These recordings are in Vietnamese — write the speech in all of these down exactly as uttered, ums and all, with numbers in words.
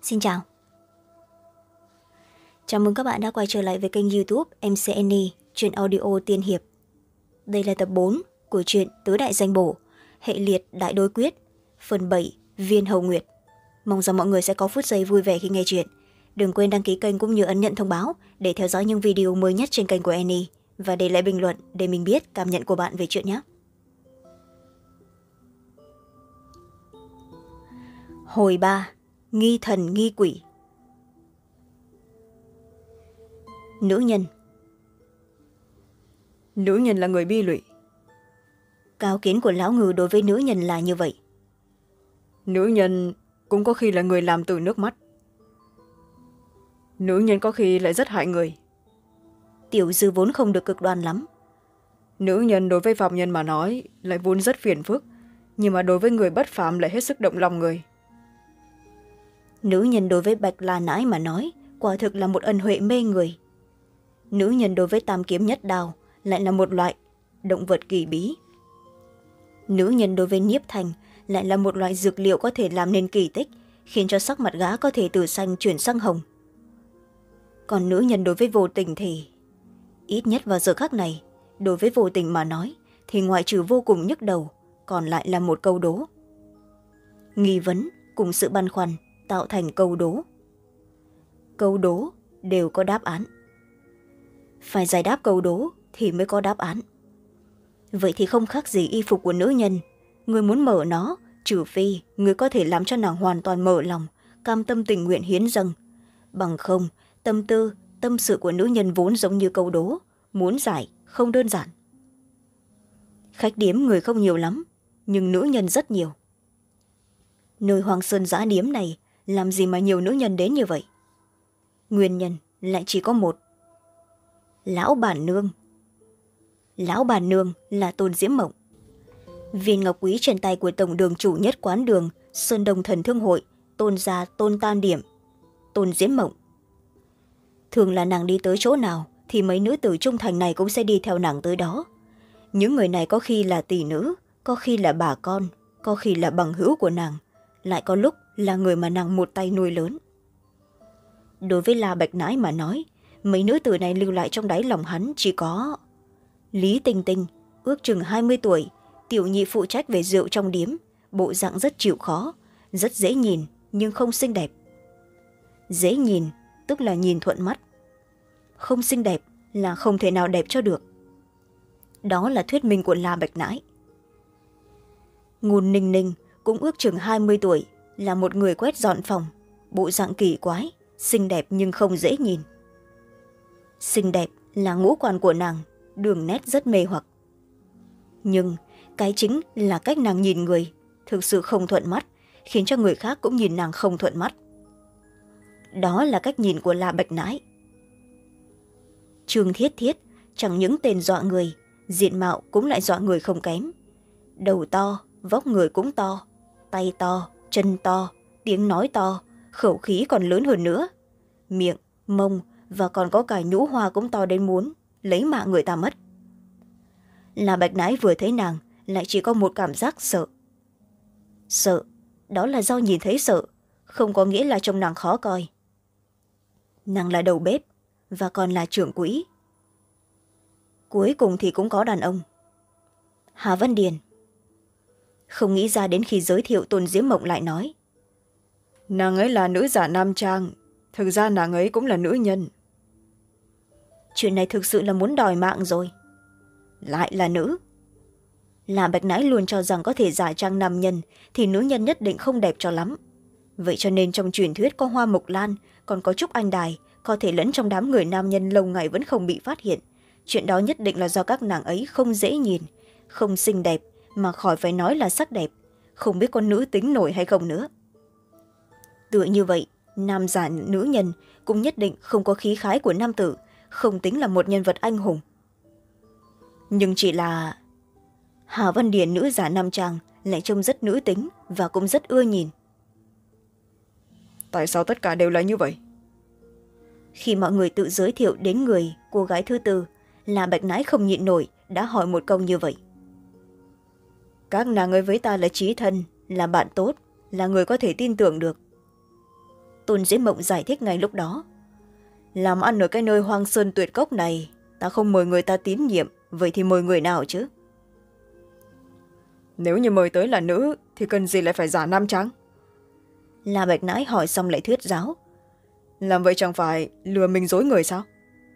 Xin chào. Chào mừng các bạn đã quay trở lại với kênh YouTube em xê en i truyện audio tiên hiệp. Đây là tập bốn của truyện Tứ Đại Danh Bổ, hệ liệt đại đối quyết, phần bảy Viên Hầu Nguyệt. Mong rằng mọi người sẽ có phút giây vui vẻ khi nghe chuyện. Đừng quên đăng ký kênh cũng như ấn nhận thông báo để theo dõi những video mới nhất trên kênh của Annie và để lại bình luận để mình biết cảm nhận của bạn về chuyện nhé. Hồi ba, nghi thần nghi quỷ. Nữ nhân. Nữ nhân là người bi lụy. Cao kiến của lão ngư đối với nữ nhân là như vậy. Nữ nhân cũng có khi là người làm từ nước mắt. Nữ nhân có khi lại rất hại người. Tiểu dư vốn không được cực đoan lắm. Nữ nhân đối với phạm nhân mà nói lại vốn rất phiền phức, nhưng mà đối với người bất phạm lại hết sức động lòng người. Nữ nhân đối với Bạch La Nãi mà nói quả thực là một ân huệ mê người. Nữ nhân đối với Tam Kiếm Nhất Đao lại là một loại động vật kỳ bí. Nữ nhân đối với Nhiếp Thành lại là một loại dược liệu có thể làm nên kỳ tích, khiến cho sắc mặt gã có thể từ xanh chuyển sang hồng. Còn nữ nhân đối với Vô Tình thì ít nhất vào giờ khắc này, đối với Vô Tình mà nói thì ngoại trừ vô cùng nhức đầu, còn lại là một câu đố. Nghi vấn cùng sự băn khoăn tạo thành câu đố. Câu đố đều có đáp án. Phải giải đáp câu đố thì mới có đáp án. Vậy thì không khác gì y phục của nữ nhân. Người muốn mở nó, trừ phi người có thể làm cho nàng hoàn toàn mở lòng, cam tâm tình nguyện hiến dâng. Bằng không, tâm tư, tâm sự của nữ nhân vốn giống như câu đố, muốn giải không đơn giản. Khách điếm người không nhiều lắm, nhưng nữ nhân rất nhiều. Nơi Hoàng Sơn Giã Điếm này làm gì mà nhiều nữ nhân đến như vậy? Nguyên nhân lại chỉ có một. Lão bản nương. Lão bản nương là Tôn Diễm Mộng. Viên ngọc quý trên tay của tổng đường chủ nhất quán đường Sơn Đông Thần Thương Hội, Tôn gia Tôn Tam Điểm, Tôn Diễm Mộng. Thường là nàng đi tới chỗ nào thì mấy nữ tử trung thành này cũng sẽ đi theo nàng tới đó. Những người này có khi là tỷ nữ, có khi là bà con, có khi là bằng hữu của nàng, lại có lúc là người mà nàng một tay nuôi lớn. Đối với La Bạch Nãi mà nói, mấy nữ tử này lưu lại trong đáy lòng hắn chỉ có Lý Tinh Tinh, ước chừng hai mươi tuổi, tiểu nhị phụ trách về rượu trong điếm, bộ dạng rất chịu khó, rất dễ nhìn nhưng không xinh đẹp. Dễ nhìn tức là nhìn thuận mắt, không xinh đẹp là không thể nào đẹp cho được. Đó là thuyết minh của La Bạch Nãi. Ngôn Ninh Ninh cũng ước chừng hai mươi tuổi, là một người quét dọn phòng, bộ dạng kỳ quái, xinh đẹp nhưng không dễ nhìn. Xinh đẹp là ngũ quan của nàng, đường nét rất mê hoặc. Nhưng cái chính là cách nàng nhìn người thực sự không thuận mắt, khiến cho người khác cũng nhìn nàng không thuận mắt. Đó là cách nhìn của La Bạch Nãi. Trương Thiết Thiết chẳng những tên dọa người, diện mạo cũng lại dọa người không kém. Đầu to, vóc người cũng to, tay to, chân to, tiếng nói to, khẩu khí còn lớn hơn nữa. Miệng, mông và còn có cả nhũ hoa cũng to đến muốn lấy mạng người ta mất. La Bạch Nãi vừa thấy nàng lại chỉ có một cảm giác sợ. Sợ, đó là do nhìn thấy sợ, không có nghĩa là trông nàng khó coi. Nàng là đầu bếp và còn là trưởng quỹ. Cuối cùng thì cũng có đàn ông. Hà Văn Điền. Không nghĩ ra đến khi giới thiệu Tôn Diễm Mộng lại nói, Nàng ấy là nữ giả nam trang, thực ra nàng ấy cũng là nữ nhân. Chuyện này thực sự là muốn đòi mạng rồi. Lại là nữ. La Bạch Nãi luôn cho rằng có thể giả trang nam nhân thì nữ nhân nhất định không đẹp cho lắm. Vậy cho nên trong truyền thuyết có Hoa Mộc Lan, còn có Trúc Anh Đài, có thể lẫn trong đám người nam nhân lâu ngày vẫn không bị phát hiện. Chuyện đó nhất định là do các nàng ấy không dễ nhìn, không xinh đẹp, mà khỏi phải nói là sắc đẹp, không biết con nữ tính nổi hay không nữa. Tựa như vậy, nam giả nữ nhân cũng nhất định không có khí khái của nam tử, không tính là một nhân vật anh hùng. Nhưng chỉ là Hà Văn Điền nữ giả nam trang lại trông rất nữ tính và cũng rất ưa nhìn. Tại sao tất cả đều là như vậy? Khi mọi người tự giới thiệu đến người cô gái thứ tư, là Bạch Nãi không nhịn nổi đã hỏi một câu như vậy. Các nàng ấy với ta là chí thân, là bạn tốt, là người có thể tin tưởng được. Tôn Diễm Mộng giải thích ngay lúc đó. Làm ăn ở cái nơi hoang sơn tuyệt cốc này, ta không mời người ta tín nhiệm, vậy thì mời người nào chứ? Nếu như mời tới là nữ thì cần gì lại phải giả nam trắng? La Bạch Nãi hỏi xong lại thuyết giáo. Làm vậy chẳng phải lừa mình dối người sao?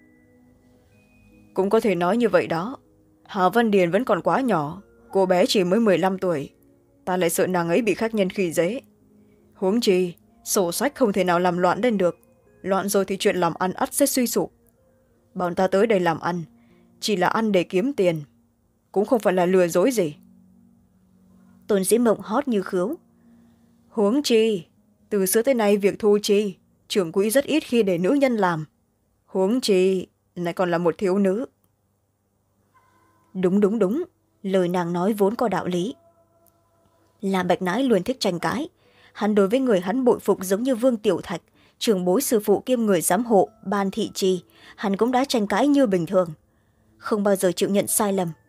Cũng có thể nói như vậy đó. Hà Văn Điền vẫn còn quá nhỏ, cô bé chỉ mới mười lăm tuổi, ta lại sợ nàng ấy bị khách nhân khi dễ. Huống chi sổ sách không thể nào làm loạn lên được, loạn rồi thì chuyện làm ăn ắt sẽ suy sụp. Bọn ta tới đây làm ăn chỉ là ăn để kiếm tiền, cũng không phải là lừa dối gì. Tôn Diễm Mộng hót như khứu. Huống chi từ xưa tới nay việc thu chi trưởng quỹ rất ít khi để nữ nhân làm, huống chi lại còn là một thiếu nữ. Đúng đúng đúng, lời nàng nói vốn có đạo lý. La Bạch Nãi luôn thích tranh cãi. Hắn đối với người hắn bội phục giống như Vương Tiểu Thạch, trưởng bối sư phụ kiêm người giám hộ Ban Thị Trì, hắn cũng đã tranh cãi như bình thường, không bao giờ chịu nhận sai lầm.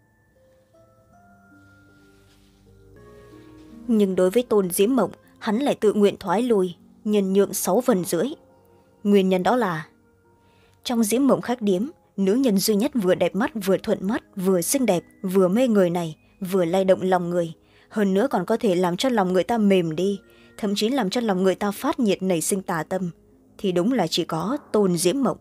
Nhưng đối với Tôn Diễm Mộng, hắn lại tự nguyện thoái lui, nhân nhượng sáu phần rưỡi. Nguyên nhân đó là trong Diễm Mộng khách điếm, nữ nhân duy nhất vừa đẹp mắt vừa thuận mắt vừa xinh đẹp vừa mê người này vừa lay động lòng người, hơn nữa còn có thể làm cho lòng người ta mềm đi, thậm chí làm cho lòng người ta phát nhiệt nảy sinh tà tâm, thì đúng là chỉ có Tôn Diễm Mộng.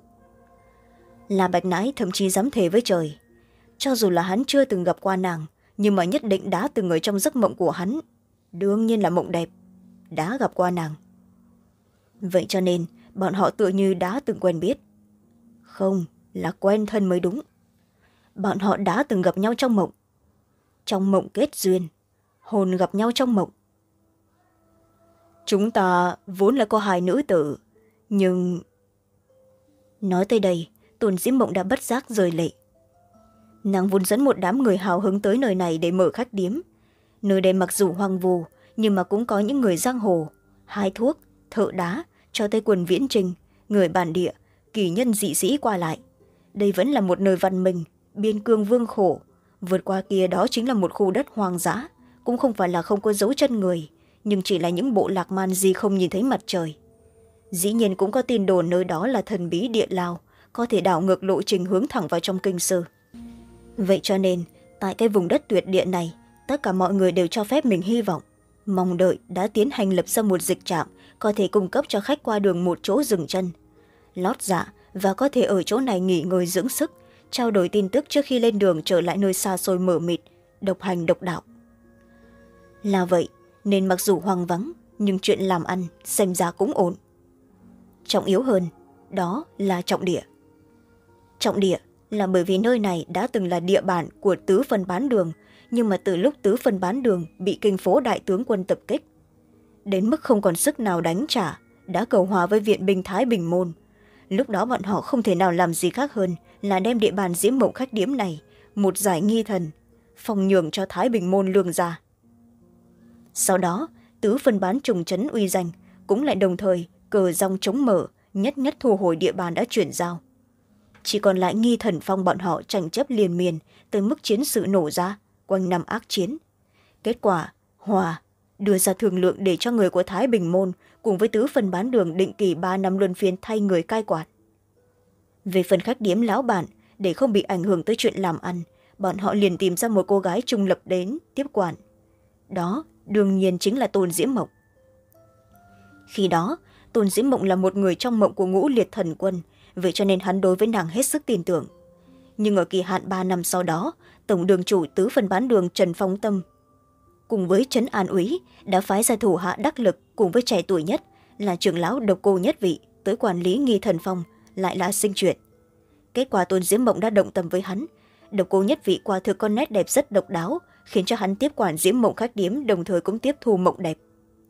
La Bạch Nãi thậm chí dám thề với trời, cho dù là hắn chưa từng gặp qua nàng, nhưng mà nhất định đã từng ở trong giấc mộng của hắn, đương nhiên là mộng đẹp, đã gặp qua nàng. Vậy cho nên bọn họ tựa như đã từng quen biết, không, là quen thân mới đúng. Bọn họ đã từng gặp nhau trong mộng, trong mộng kết duyên, hồn gặp nhau trong mộng. Chúng ta vốn là có hai nữ tử, nhưng... Nói tới đây, Tôn Diễm Mộng đã bất giác rơi lệ. Nàng vốn dẫn một đám người hào hứng tới nơi này để mở khách điếm. Nơi đây mặc dù hoang vu, nhưng mà cũng có những người giang hồ, hái thuốc, thợ đá, cho tới quần viễn trình, người bản địa, kỳ nhân dị sĩ qua lại. Đây vẫn là một nơi văn minh, biên cương vương khổ. Vượt qua kia đó chính là một khu đất hoang dã, cũng không phải là không có dấu chân người, nhưng chỉ là những bộ lạc man di không nhìn thấy mặt trời. Dĩ nhiên cũng có tin đồn nơi đó là thần bí địa lao, có thể đảo ngược lộ trình hướng thẳng vào trong kinh sư. Vậy cho nên tại cái vùng đất tuyệt địa này, tất cả mọi người đều cho phép mình hy vọng, mong đợi đã tiến hành lập ra một dịch trạm có thể cung cấp cho khách qua đường một chỗ dừng chân, lót dạ và có thể ở chỗ này nghỉ ngơi dưỡng sức, trao đổi tin tức trước khi lên đường trở lại nơi xa xôi mờ mịt, độc hành độc đạo. Là vậy nên mặc dù hoang vắng, nhưng chuyện làm ăn xem ra cũng ổn. Trọng yếu hơn, đó là trọng địa. Trọng địa là bởi vì nơi này đã từng là địa bàn của tứ phân bán đường, nhưng mà từ lúc tứ phân bán đường bị kinh phố đại tướng quân tập kích, đến mức không còn sức nào đánh trả, đã cầu hòa với viện binh Thái Bình Môn. Lúc đó bọn họ không thể nào làm gì khác hơn là đem địa bàn Diễm Mộng khách điếm này một giải nghi thần, phòng nhường cho Thái Bình Môn lương ra. Sau đó tứ phân bán trùng trấn uy danh, cũng lại đồng thời cờ rong chống mở, nhất nhất thu hồi địa bàn đã chuyển giao. Chỉ còn lại nghi thần phong bọn họ tranh chấp liên miên tới mức chiến sự nổ ra, quanh năm ác chiến. Kết quả hòa đưa ra thương lượng để cho người của Thái Bình Môn cùng với tứ phân bán đường định kỳ ba năm luân phiên thay người cai quản. Về phần khách điếm lão bản, để không bị ảnh hưởng tới chuyện làm ăn, bọn họ liền tìm ra một cô gái trung lập đến tiếp quản. Đó đương nhiên chính là Tôn Diễm Mộng. Khi đó Tôn Diễm Mộng là một người trong mộng của Ngũ Liệt Thần Quân, vậy cho nên hắn đối với nàng hết sức tin tưởng. Nhưng ở kỳ hạn ba năm sau đó, tổng đường chủ tứ phân bán đường Trần Phong Tâm cùng với Trấn An Úy đã phái ra thủ hạ đắc lực cùng với trẻ tuổi nhất là trưởng lão Độc Cô Nhất Vị tới quản lý nghi thần phong, lại là sinh chuyện. Kết quả Tôn Diễm Mộng đã động tâm với hắn. Độc Cô Nhất Vị quả thực con nét đẹp rất độc đáo, khiến cho hắn tiếp quản Diễm Mộng khách điếm, đồng thời cũng tiếp thu mộng đẹp.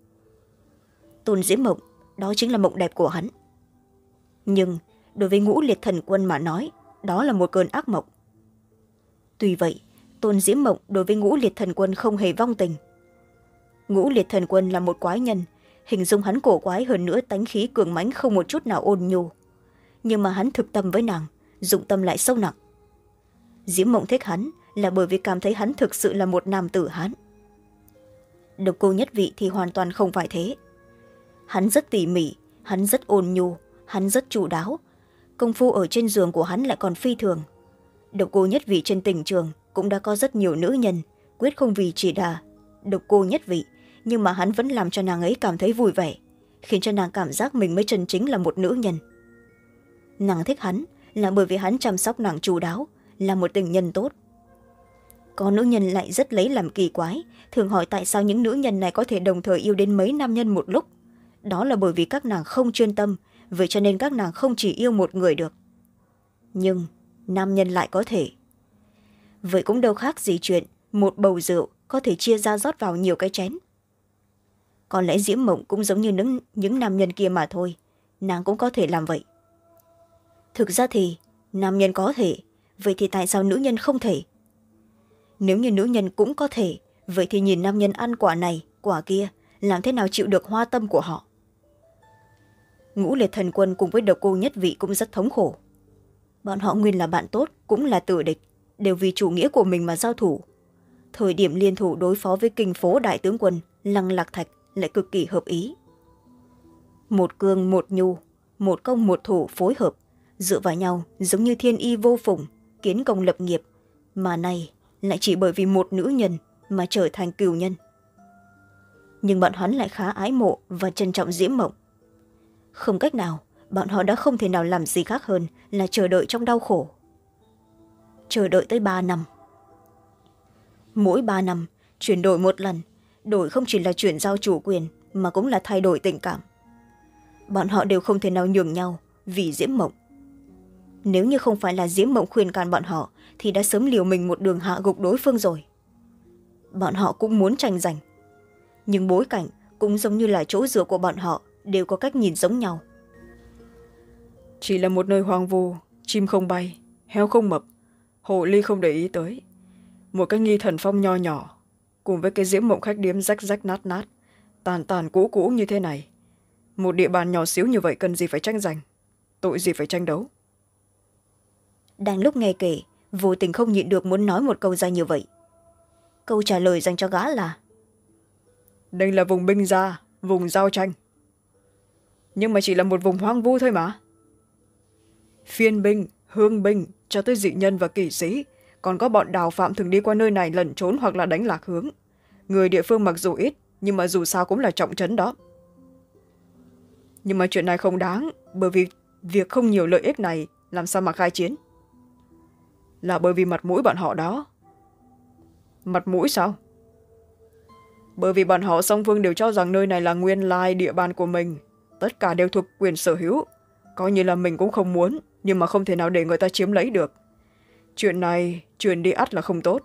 Tôn Diễm Mộng, đó chính là mộng đẹp của hắn. Nhưng đối với Ngũ Liệt Thần Quân mà nói, đó là một cơn ác mộng. Tuy vậy, Tôn Diễm Mộng đối với Ngũ Liệt Thần Quân không hề vong tình. Ngũ Liệt Thần Quân là một quái nhân, hình dung hắn cổ quái hơn nữa, tánh khí cường mãnh không một chút nào ôn nhu. Nhưng mà hắn thực tâm với nàng, dụng tâm lại sâu nặng. Diễm Mộng thích hắn là bởi vì cảm thấy hắn thực sự là một nam tử Hán. Độc Cô Nhất Vị thì hoàn toàn không phải thế. Hắn rất tỉ mỉ, Hắn rất ôn nhu, hắn rất chu đáo, công phu ở trên giường của hắn lại còn phi thường. Độc cô Nhất Vị trên tỉnh trường cũng đã có rất nhiều nữ nhân, quyết không vì chỉ là độc cô Nhất Vị, nhưng mà hắn vẫn làm cho nàng ấy cảm thấy vui vẻ, khiến cho nàng cảm giác mình mới chân chính là một nữ nhân. Nàng thích hắn là bởi vì hắn chăm sóc nàng chu đáo, là một tình nhân tốt. Có nữ nhân lại rất lấy làm kỳ quái, thường hỏi tại sao những nữ nhân này có thể đồng thời yêu đến mấy nam nhân một lúc. Đó là bởi vì các nàng không chuyên tâm, vậy cho nên các nàng không chỉ yêu một người được. Nhưng nam nhân lại có thể. Vậy cũng đâu khác gì chuyện một bầu rượu có thể chia ra rót vào nhiều cái chén. Có lẽ Diễm Mộng cũng giống như những, những nam nhân kia mà thôi, nàng cũng có thể làm vậy. Thực ra thì nam nhân có thể, vậy thì tại sao nữ nhân không thể? Nếu như nữ nhân cũng có thể, vậy thì nhìn nam nhân ăn quả này quả kia, làm thế nào chịu được hoa tâm của họ? Ngũ Liệt Thần Quân cùng với Độc Cô Nhất Vị cũng rất thống khổ. Bọn họ nguyên là bạn tốt, cũng là tử địch, đều vì chủ nghĩa của mình mà giao thủ. Thời điểm liên thủ đối phó với kinh phố đại tướng quân Lăng Lạc Thạch lại cực kỳ hợp ý. Một cương một nhu, một công một thủ phối hợp, dựa vào nhau giống như thiên y vô phùng, kiến công lập nghiệp, mà này lại chỉ bởi vì một nữ nhân mà trở thành cừu nhân. Nhưng bọn hắn lại khá ái mộ và trân trọng Diễm Mộng. Không cách nào, bọn họ đã không thể nào làm gì khác hơn là chờ đợi trong đau khổ. Chờ đợi tới ba năm. Mỗi ba năm, chuyển đổi một lần, đổi không chỉ là chuyển giao chủ quyền mà cũng là thay đổi tình cảm. Bọn họ đều không thể nào nhường nhau vì Diễm Mộng. Nếu như không phải là Diễm Mộng khuyên can bọn họ thì đã sớm liều mình một đường hạ gục đối phương rồi. Bọn họ cũng muốn tranh giành, nhưng bối cảnh cũng giống như là chỗ dựa của bọn họ đều có cách nhìn giống nhau. Chỉ là một nơi hoang vu, chim không bay, heo không mập, hồ ly không để ý tới. Một cái Nghi Thần Phong nho nhỏ, cùng với cái Diễm Mộng khách điếm rách rách nát nát, tàn tàn cũ cũ như thế này. Một địa bàn nhỏ xíu như vậy cần gì phải tranh giành, tội gì phải tranh đấu. Đang lúc nghe kể, vô tình không nhịn được muốn nói một câu ra như vậy. Câu trả lời dành cho gã là: đây là vùng binh gia, vùng giao tranh. Nhưng mà chỉ là một vùng hoang vu thôi mà. Phiên binh, hương binh, cho tới dị nhân và kỵ sĩ, còn có bọn đào phạm thường đi qua nơi này lẩn trốn hoặc là đánh lạc hướng. Người địa phương mặc dù ít, nhưng mà dù sao cũng là trọng trấn đó. Nhưng mà chuyện này không đáng, bởi vì việc không nhiều lợi ích này làm sao mà khai chiến? Là bởi vì mặt mũi bọn họ đó. Mặt mũi sao? Bởi vì bọn họ song phương đều cho rằng nơi này là nguyên lai địa bàn của mình, tất cả đều thuộc quyền sở hữu, coi như là mình cũng không muốn, nhưng mà không thể nào để người ta chiếm lấy được. Chuyện này truyền đi ắt là không tốt.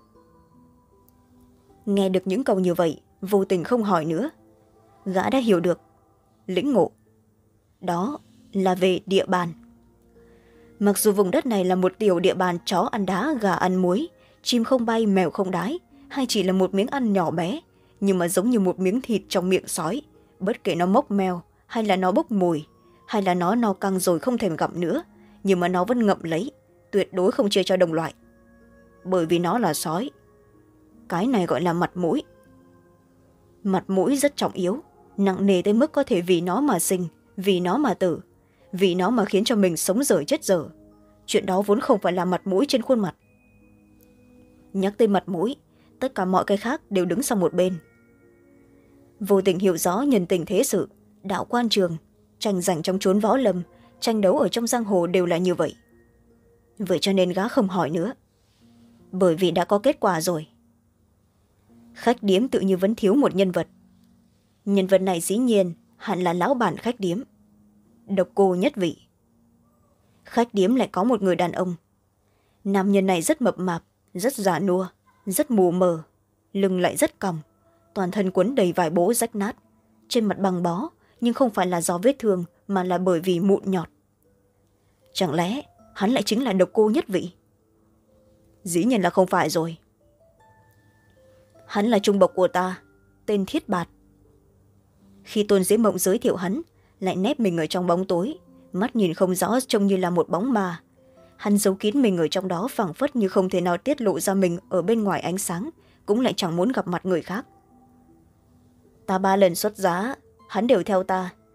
Nghe được những câu như vậy, vô tình không hỏi nữa. Gã đã hiểu được, lĩnh ngộ. Đó là về địa bàn. Mặc dù vùng đất này là một tiểu địa bàn chó ăn đá, gà ăn muối, chim không bay, mèo không đái, hay chỉ là một miếng ăn nhỏ bé, nhưng mà giống như một miếng thịt trong miệng sói, bất kể nó mốc meo, hay là nó bốc mùi, hay là nó no căng rồi không thèm gặm nữa, nhưng mà nó vẫn ngậm lấy, tuyệt đối không chia cho đồng loại. Bởi vì nó là sói. Cái này gọi là mặt mũi. Mặt mũi rất trọng yếu, nặng nề tới mức có thể vì nó mà sinh, vì nó mà tử, vì nó mà khiến cho mình sống dở chết dở. Chuyện đó vốn không phải là mặt mũi trên khuôn mặt. Nhắc tới mặt mũi, tất cả mọi cái khác đều đứng sang một bên. Vô tình hiểu rõ nhân tình thế sự, đạo quan trường, tranh giành trong chốn võ lâm, tranh đấu ở trong giang hồ đều là như vậy. Vậy cho nên gã không hỏi nữa, bởi vì đã có kết quả rồi. Khách điếm tự như vẫn thiếu một nhân vật. Nhân vật này dĩ nhiên hẳn là lão bản khách điếm, Độc Cô Nhất Vị. Khách điếm lại có một người đàn ông. Nam nhân này rất mập mạp, rất già nua, rất mù mờ, lưng lại rất còng, toàn thân quấn đầy vải bố rách nát, trên mặt băng bó, nhưng không phải là do vết thương mà là bởi vì mụn nhọt. Chẳng lẽ hắn lại chính là Độc Cô Nhất Vị? Dĩ nhiên là không phải rồi. Hắn là trung bộc của ta, tên Thiết Bạt. Khi Tôn Diễm Mộng giới thiệu hắn, lại nép mình ở trong bóng tối, mắt nhìn không rõ, trông như là một bóng ma. Hắn giấu kín mình ở trong đó, phảng phất như không thể nào tiết lộ ra mình ở bên ngoài ánh sáng, cũng lại chẳng muốn gặp mặt người khác. Ta ba lần xuất giá, hắn đều theo ta.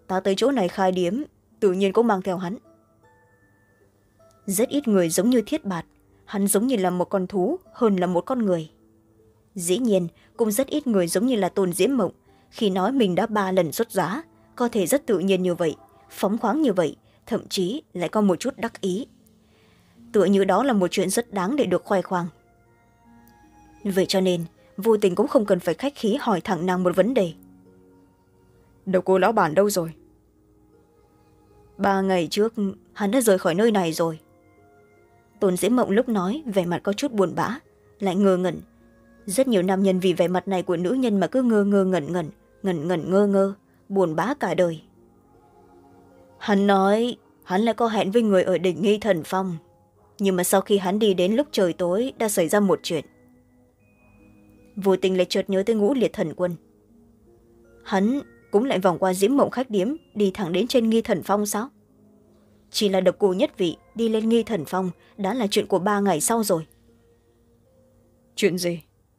ta tới chỗ này khai điếm tự nhiên cũng mang theo hắn. Rất ít người giống như Thiết Bạt, hắn giống như là một con thú hơn là một con người. Dĩ nhiên cũng rất ít người giống như là Tôn Diễm Mộng, khi nói mình đã ba lần xuất giá có thể rất tự nhiên như vậy, phóng khoáng như vậy, thậm chí lại có một chút đắc ý, tựa như đó là một chuyện rất đáng để được khoe khoang. Vậy cho nên vô tình cũng không cần phải khách khí hỏi thẳng nàng một vấn đề. Độc Cô lão bản đâu rồi? Ba ngày trước hắn đã rời khỏi nơi này rồi. Tôn Diễm Mộng lúc nói vẻ mặt có chút buồn bã, lại ngơ ngẩn. Rất nhiều nam nhân vì vẻ mặt này của nữ nhân mà cứ ngơ ngơ ngẩn ngẩn, ngẩn ngẩn ngơ ngơ, buồn bã cả đời. Hắn nói hắn lại có hẹn với người ở đỉnh Nghi Thần Phong, nhưng mà sau khi hắn đi đến lúc trời tối đã xảy ra một chuyện. Vô tình lại chợt nhớ tới Ngũ Liệt Thần Quân. Hắn cũng lại vòng qua Diễm Mộng khách điếm đi thẳng đến trên Nghi Thần Phong sao? Chỉ là Độc Cô nhất vị đi lên Nghi Thần Phong đã là chuyện của ba ngày sau rồi. Chuyện gì?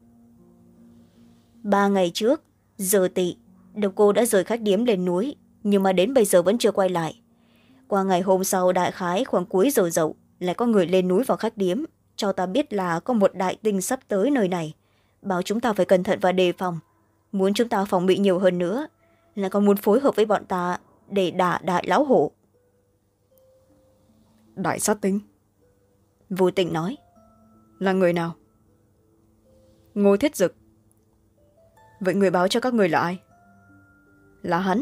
Ba ngày trước giờ tỵ, Độc Cô đã rời khách điếm lên núi, nhưng mà đến bây giờ vẫn chưa quay lại. Qua ngày hôm sau đại khái khoảng cuối giờ dậu lại có người lên núi vào khách điếm, cho ta biết là có một đại tinh sắp tới nơi này, bảo chúng ta phải cẩn thận và đề phòng, muốn chúng ta phòng bị nhiều hơn nữa, là còn muốn phối hợp với bọn ta để đả đại lão hổ. Đại sát tinh? Vô Tình nói. Là người nào? Ngô Thiết Dực. Vậy người báo cho các người là ai? Là hắn.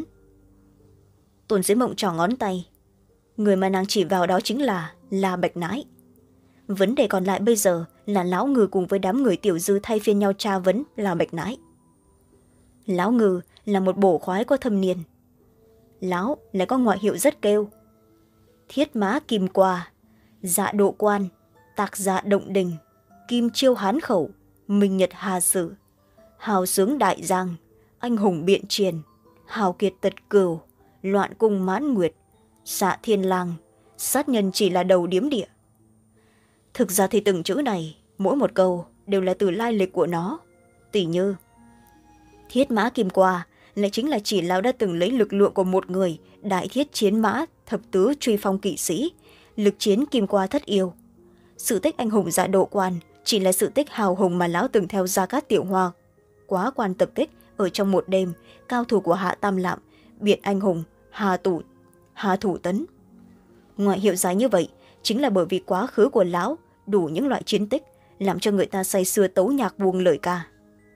Tôn Diễm Mộng trỏ ngón tay. Người mà nàng chỉ vào đó chính là La Bạch Nãi. Vấn đề còn lại bây giờ là lão ngư cùng với đám người tiểu dư thay phiên nhau tra vấn La Bạch Nãi. Lão ngư là một bổ khoái có thâm niên. Lão lại có ngoại hiệu rất kêu: Thiết Mã Kim Qua, Dạ Độ Quan, Tạc Dạ Động Đình, Kim Chiêu Hán Khẩu, Minh Nhật Hà Sử, Hào Sướng Đại Giang, Anh Hùng Biện Triền, Hào Kiệt Tật Cửu, Loạn Cung Mãn Nguyệt, Xạ Thiên Lang, sát nhân chỉ là đầu điếm địa. Thực ra thì từng chữ này, mỗi một câu đều là từ lai lịch của nó. Tỉ như Thiết Mã Kim Qua lại chính là chỉ lão đã từng lấy lực lượng của một người đại thiết chiến mã thập tứ truy phong kỵ sĩ, lực chiến Kim Qua thất yêu. Sự tích anh hùng Dạ Độ Quan chỉ là sự tích hào hùng mà lão từng theo Gia Cát Tiểu Hoa quá quan tập kích ở trong một đêm, cao thủ của Hạ Tam Lạm, biện anh hùng Hà Tủ Hà Thủ Tấn. Ngoại hiệu dài như vậy chính là bởi vì quá khứ của lão đủ những loại chiến tích làm cho người ta say sưa tấu nhạc buông lời ca.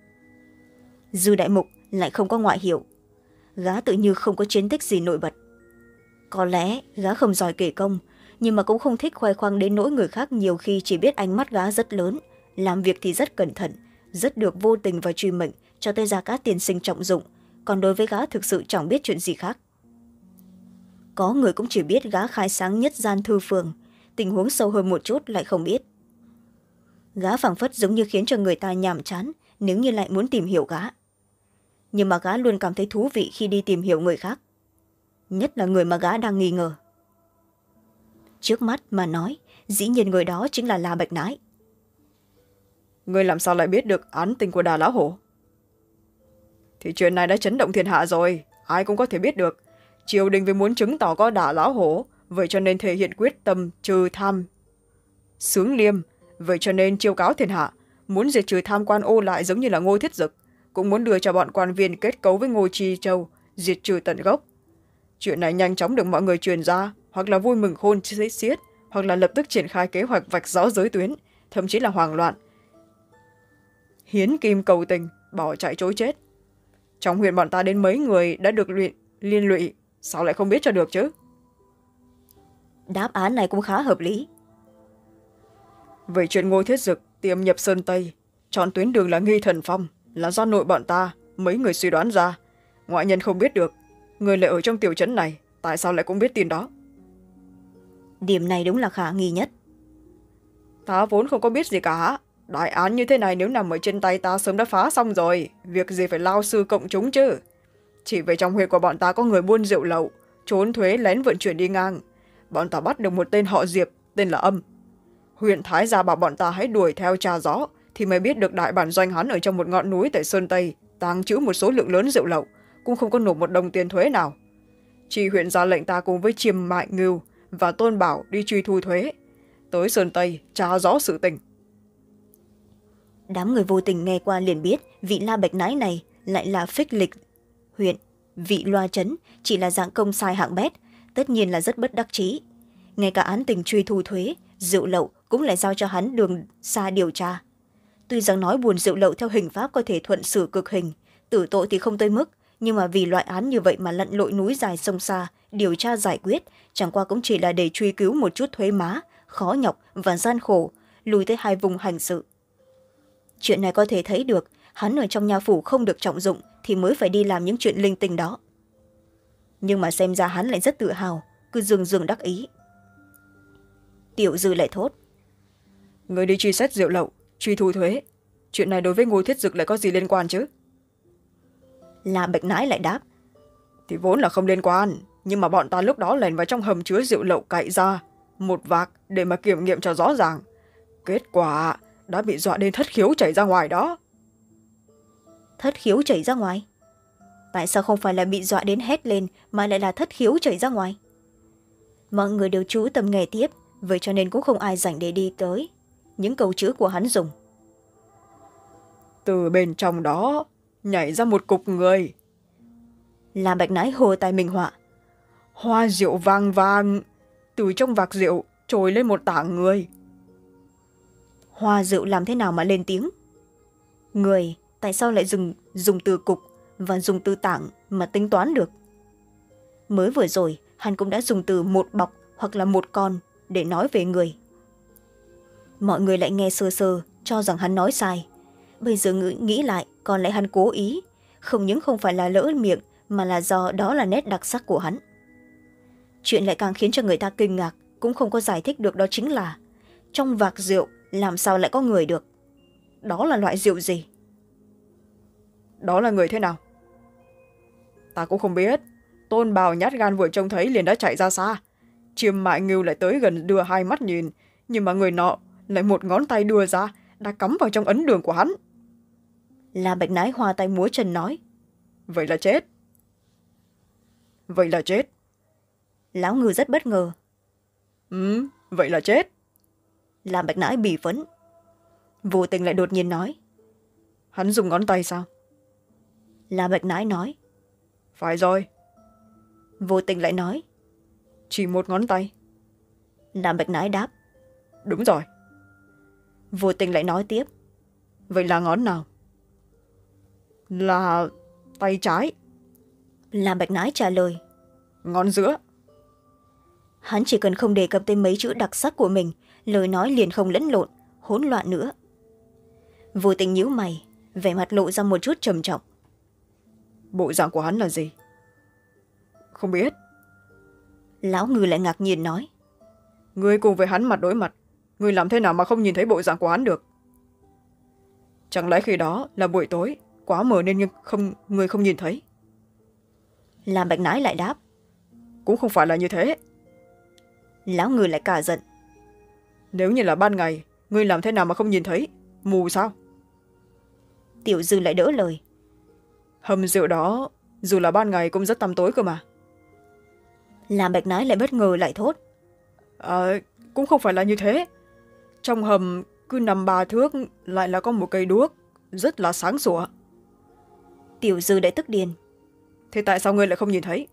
Dư Đại Mục lại không có ngoại hiệu, gã tự như không có chiến tích gì nổi bật. Có lẽ gã không giỏi kể công, nhưng mà cũng không thích khoe khoang đến nỗi người khác nhiều khi chỉ biết ánh mắt gã rất lớn, làm việc thì rất cẩn thận, rất được Vô Tình và Truy Mệnh cho tới Gia Cát tiên sinh trọng dụng, còn đối với gã thực sự chẳng biết chuyện gì khác. Có người cũng chỉ biết gã khai sáng nhất gian thư phường, tình huống sâu hơn một chút lại không biết. Gã phảng phất giống như khiến cho người ta nhàm chán nếu như lại muốn tìm hiểu gã. Nhưng mà gã luôn cảm thấy thú vị khi đi tìm hiểu người khác, nhất là người mà gã đang nghi ngờ. Trước mắt mà nói, dĩ nhiên người đó chính là La Bạch Nãi. Người làm sao lại biết được án tình của Đà Lão Hổ? Thì chuyện này đã chấn động thiên hạ rồi, ai cũng có thể biết được. Triều đình vì muốn chứng tỏ có Đà Lão Hổ, vậy cho nên thể hiện quyết tâm trừ tham xướng liêm, vậy cho nên chiêu cáo thiên hạ, muốn diệt trừ tham quan ô lại giống như là Ngô Thiết Dực, cũng muốn đưa cho bọn quan viên kết cấu với Ngô Chi Châu, diệt trừ tận gốc. Chuyện này nhanh chóng được mọi người truyền ra, hoặc là vui mừng khôn xiết, hoặc là lập tức triển khai kế hoạch vạch rõ giới tuyến, thậm chí là hoảng loạn, hiến kim cầu tình, bỏ chạy chối chết. Trong huyện bọn ta đến mấy người đã được luyện liên lụy, sao lại không biết cho được chứ? Đáp án này cũng khá hợp lý. Vậy chuyện Ngô Thiết Dực tiềm nhập Sơn Tây, chọn tuyến đường là Nghi Thần Phong, là do nội bọn ta mấy người suy đoán ra, ngoại nhân không biết được. Người lại ở trong tiểu trấn này, tại sao lại cũng biết tin đó? Điểm này đúng là khả nghi nhất. Ta vốn không có biết gì cả. Đại án như thế này nếu nằm ở trên tay ta sớm đã phá xong rồi, việc gì phải lao sư cộng chúng chứ. Chỉ về trong huyện của bọn ta có người buôn rượu lậu, trốn thuế lén vận chuyển đi ngang. Bọn ta bắt được một tên họ Diệp, tên là Âm. Huyện Thái gia bảo bọn ta hãy đuổi theo tra rõ, thì mới biết được đại bản doanh hắn ở trong một ngọn núi tại Sơn Tây tàng trữ một số lượng lớn rượu lậu, cũng không có nộp một đồng tiền thuế nào. tri huyện ra lệnh ta cùng với Chiêm Mại Ngưu và Tôn Bảo đi truy thu thuế, tới Sơn Tây tra rõ sự tình. Đám người vô tình nghe qua liền biết vị La Bạch Nãi này lại là phích lịch huyện vị loa trấn, chỉ là dạng công sai hạng bét, tất nhiên là rất bất đắc chí. Ngay cả án tình truy thu thuế, rượu lậu cũng lại giao cho hắn đường xa điều tra. Tuy rằng nói buồn rượu lậu theo hình pháp có thể thuận xử cực hình, tử tội thì không tới mức, nhưng mà vì loại án như vậy mà lặn lội núi dài sông xa điều tra giải quyết, chẳng qua cũng chỉ là để truy cứu một chút thuế má khó nhọc và gian khổ, lùi tới hai vùng hành sự. Chuyện này có thể thấy được hắn ở trong nhà phủ không được trọng dụng thì mới phải đi làm những chuyện linh tinh đó. Nhưng mà xem ra hắn lại rất tự hào, cứ dường dường đắc ý. Tiểu Dư lại thốt: Người đi truy xét rượu lậu, truy thu thuế, chuyện này đối với Ngô Thiết Dực lại có gì liên quan chứ? La Bạch Nãi lại đáp: Thì vốn là không liên quan, nhưng mà bọn ta lúc đó lèn vào trong hầm chứa rượu lậu cậy ra một vạc để mà kiểm nghiệm cho rõ ràng, kết quả đã bị dọa đến thất khiếu chảy ra ngoài đó. Thất khiếu chảy ra ngoài? Tại sao không phải là bị dọa đến hét lên mà lại là thất khiếu chảy ra ngoài? Mọi người đều chú tâm nghe tiếp, vậy cho nên cũng không ai rảnh để đi tới những câu chữ của hắn dùng. Từ bên trong đó nhảy ra một cục người. La Bạch Nãi hồ tài minh họa: Hoa rượu vàng vàng, từ trong vạc rượu trồi lên một tảng người. Hoa rượu làm thế nào mà lên tiếng? Người tại sao lại dùng, dùng từ cục và dùng từ tảng mà tính toán được? Mới vừa rồi hắn cũng đã dùng từ một bọc hoặc là một con để nói về người. Mọi người lại nghe sơ sơ cho rằng hắn nói sai. Bây giờ nghĩ lại còn lại hắn cố ý, không những không phải là lỡ miệng mà là do đó là nét đặc sắc của hắn. Chuyện lại càng khiến cho người ta kinh ngạc, cũng không có giải thích được, đó chính là trong vạc rượu làm sao lại có người được? Đó là loại rượu gì? Đó là người thế nào? Ta cũng không biết. Tôn Bào nhát gan vừa trông thấy liền đã chạy ra xa. Chiêm Mại Ngưu lại tới gần đưa hai mắt nhìn, nhưng mà người nọ lại một ngón tay đưa ra đã cắm vào trong ấn đường của hắn. La Bạch Nãi hoa tay múa chân nói: Vậy là chết. Vậy là chết. Lão Ngư rất bất ngờ. Ừ, vậy là chết. La Bạch Nãi bỉ phấn. Vô Tình lại đột nhiên nói: Hắn dùng ngón tay sao? La Bạch Nãi nói: Phải rồi. Vô Tình lại nói: Chỉ một ngón tay. La Bạch Nãi đáp: Đúng rồi. Vô Tình lại nói tiếp: Vậy là ngón nào? Là tay trái. La Bạch Nãi trả lời: Ngón giữa. Hắn chỉ cần không đề cập tới mấy chữ đặc sắc của mình, lời nói liền không lẫn lộn, hỗn loạn nữa. Vô Tình nhíu mày, vẻ mặt lộ ra một chút trầm trọng. Bộ dạng của hắn là gì? Không biết. Lão Ngư lại ngạc nhiên nói: Ngươi cùng với hắn mặt đối mặt, ngươi làm thế nào mà không nhìn thấy bộ dạng của hắn được? Chẳng lẽ khi đó là buổi tối quá mờ nên không, ngươi không nhìn thấy? La Bạch Nãi lại đáp: Cũng không phải là như thế. Lão Ngư lại cả giận: Nếu như là ban ngày, ngươi làm thế nào mà không nhìn thấy? Mù sao? Tiểu Dư lại đỡ lời: Hầm rượu đó dù là ban ngày cũng rất tăm tối cơ mà. La Bạch Nãi lại bất ngờ lại thốt: À, cũng không phải là như thế. Trong hầm cứ nằm ba thước lại là có một cây đuốc rất là sáng sủa. Tiểu Dư lại tức điên: Thế tại sao ngươi lại không nhìn thấy?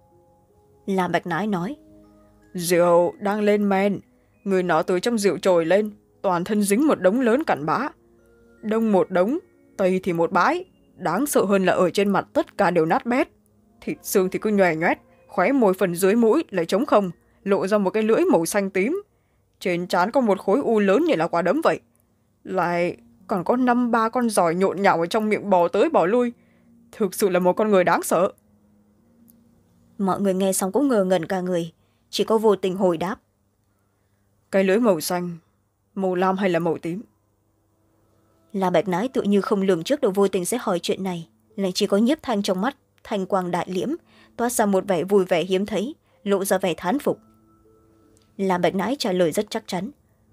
La Bạch Nãi nói: Rượu đang lên men, người nọ từ trong rượu trồi lên, toàn thân dính một đống lớn cặn bã. Đông một đống, tây thì một bãi. Đáng sợ hơn là ở trên mặt tất cả đều nát bét. Thịt xương thì cứ nhòe nhoét, khóe môi phần dưới mũi lại trống không, lộ ra một cái lưỡi màu xanh tím. Trên trán có một khối u lớn như là quả đấm vậy. Lại còn có năm ba con giỏi nhộn nhạo ở trong miệng bò tới bò lui. Thực sự là một con người đáng sợ. Mọi người nghe xong cũng ngờ ngẩn cả người, chỉ có Vô Tình hồi đáp: Cái lưỡi màu xanh, màu lam hay là màu tím? La Bạch Nãi tự như không lường trước được Vô Tình sẽ hỏi chuyện này, lại chỉ có Nhiếp Thanh trong mắt thanh quang đại liễm, toát ra một vẻ vui vẻ hiếm thấy, lộ ra vẻ thán phục. La Bạch Nãi trả lời rất chắc chắn: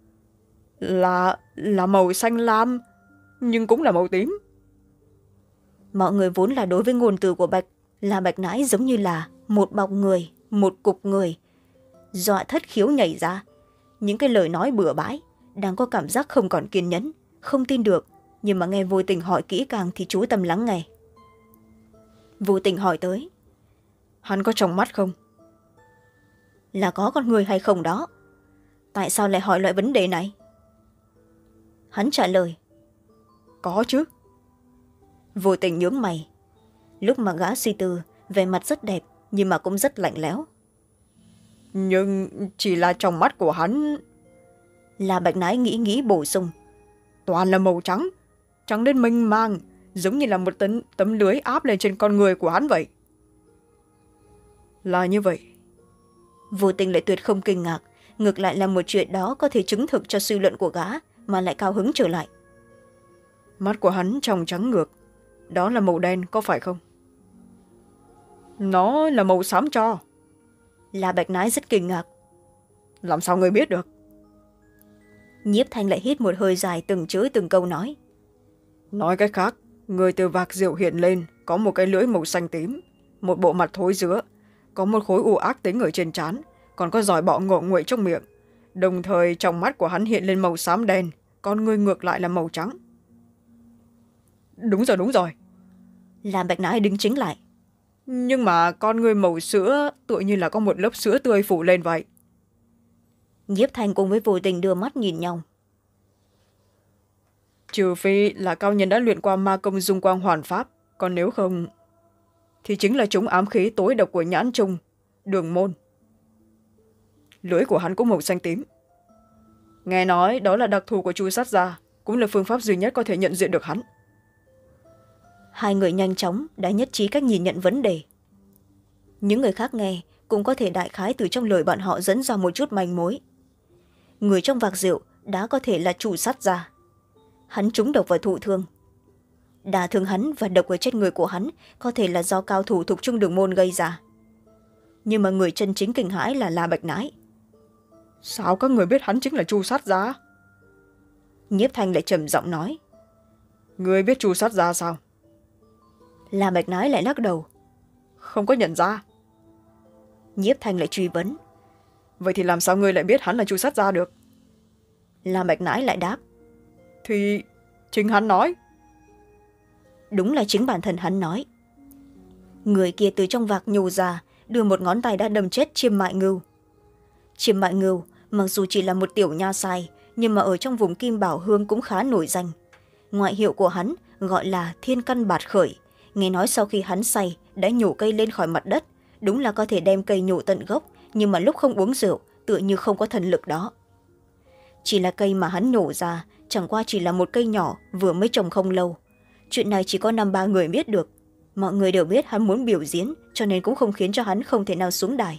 Là, là màu xanh lam, nhưng cũng là màu tím. Mọi người vốn là đối với ngôn từ của Bạch La Bạch Nãi giống như là một bọc người, một cục người, dọa thất khiếu nhảy ra. Những cái lời nói bừa bãi, đang có cảm giác không còn kiên nhẫn, không tin được, nhưng mà nghe Vô Tình hỏi kỹ càng thì chú tâm lắng nghe. Vô Tình hỏi tới: hắn có trong mắt không? Là có con người hay không đó? Tại sao lại hỏi loại vấn đề này? Hắn trả lời: có chứ. Vô Tình nhướng mày. Lúc mà gã suy tư, vẻ mặt rất đẹp nhưng mà cũng rất lạnh lẽo. Nhưng chỉ là trong mắt của hắn. Là Bạch Nái nghĩ nghĩ bổ sung: toàn là màu trắng, trắng đến mênh mang, giống như là một tấm, tấm lưới áp lên trên con người của hắn vậy. Là như vậy. Vô Tình lại tuyệt không kinh ngạc, ngược lại là một chuyện đó có thể chứng thực cho suy luận của gã, mà lại cao hứng trở lại. Mắt của hắn trong trắng ngược, đó là màu đen có phải không? Nó là màu xám tro. Là Bạch Nái rất kinh ngạc. Làm sao người biết được? Nhiếp Thanh lại hít một hơi dài, từng chữ từng câu nói. Nói cách khác, người từ vạc rượu hiện lên có một cái lưỡi màu xanh tím, một bộ mặt thối rữa, có một khối u ác tính ở trên trán, còn có giỏi bọ ngộ nguậy trong miệng. Đồng thời trong mắt của hắn hiện lên màu xám đen, con người ngược lại là màu trắng. Đúng rồi, đúng rồi. Là Bạch Nái đính chính lại. Nhưng mà con người màu sữa tựa như là có một lớp sữa tươi phủ lên vậy. Nhiếp Thanh cùng với Vô Tình đưa mắt nhìn nhau. Trừ phi là cao nhân đã luyện qua ma công dung quang hoàn pháp, còn nếu không thì chính là chúng ám khí tối độc của nhãn trung, đường môn. Lưỡi của hắn cũng màu xanh tím. Nghe nói đó là đặc thù của chu sát gia, cũng là phương pháp duy nhất có thể nhận diện được hắn. Hai người nhanh chóng đã nhất trí cách nhìn nhận vấn đề. Những người khác nghe cũng có thể đại khái từ trong lời bọn họ dẫn ra một chút manh mối. Người trong vạc rượu đã có thể là chủ sát gia. Hắn trúng độc và thụ thương. Đả thương hắn và độc ở trên người của hắn có thể là do cao thủ thuộc trung đường môn gây ra. Nhưng mà người chân chính kinh hãi là La Bạch Nái. Sao các người biết hắn chính là chu sát gia? Nhiếp Thanh lại trầm giọng nói. Người biết chu sát gia sao? La Bạch Nái lại lắc đầu. Không có nhận ra. Nhiếp Thanh lại truy vấn. Vậy thì làm sao ngươi lại biết hắn là chu sát gia được? La Bạch Nái lại đáp. Thì chính hắn nói. Đúng là chính bản thân hắn nói. Người kia từ trong vạc nhô ra, đưa một ngón tay đã đâm chết Chiêm Mại Ngưu. Chiêm Mại Ngưu mặc dù chỉ là một tiểu nha sai, nhưng mà ở trong vùng Kim Bảo Hương cũng khá nổi danh. Ngoại hiệu của hắn gọi là Thiên Căn Bạt Khởi. Nghe nói sau khi hắn say đã nhổ cây lên khỏi mặt đất, đúng là có thể đem cây nhổ tận gốc, nhưng mà lúc không uống rượu tựa như không có thần lực đó. Chỉ là cây mà hắn nhổ ra chẳng qua chỉ là một cây nhỏ vừa mới trồng không lâu. Chuyện này chỉ có năm ba người biết được. Mọi người đều biết hắn muốn biểu diễn, cho nên cũng không khiến cho hắn không thể nào xuống đài.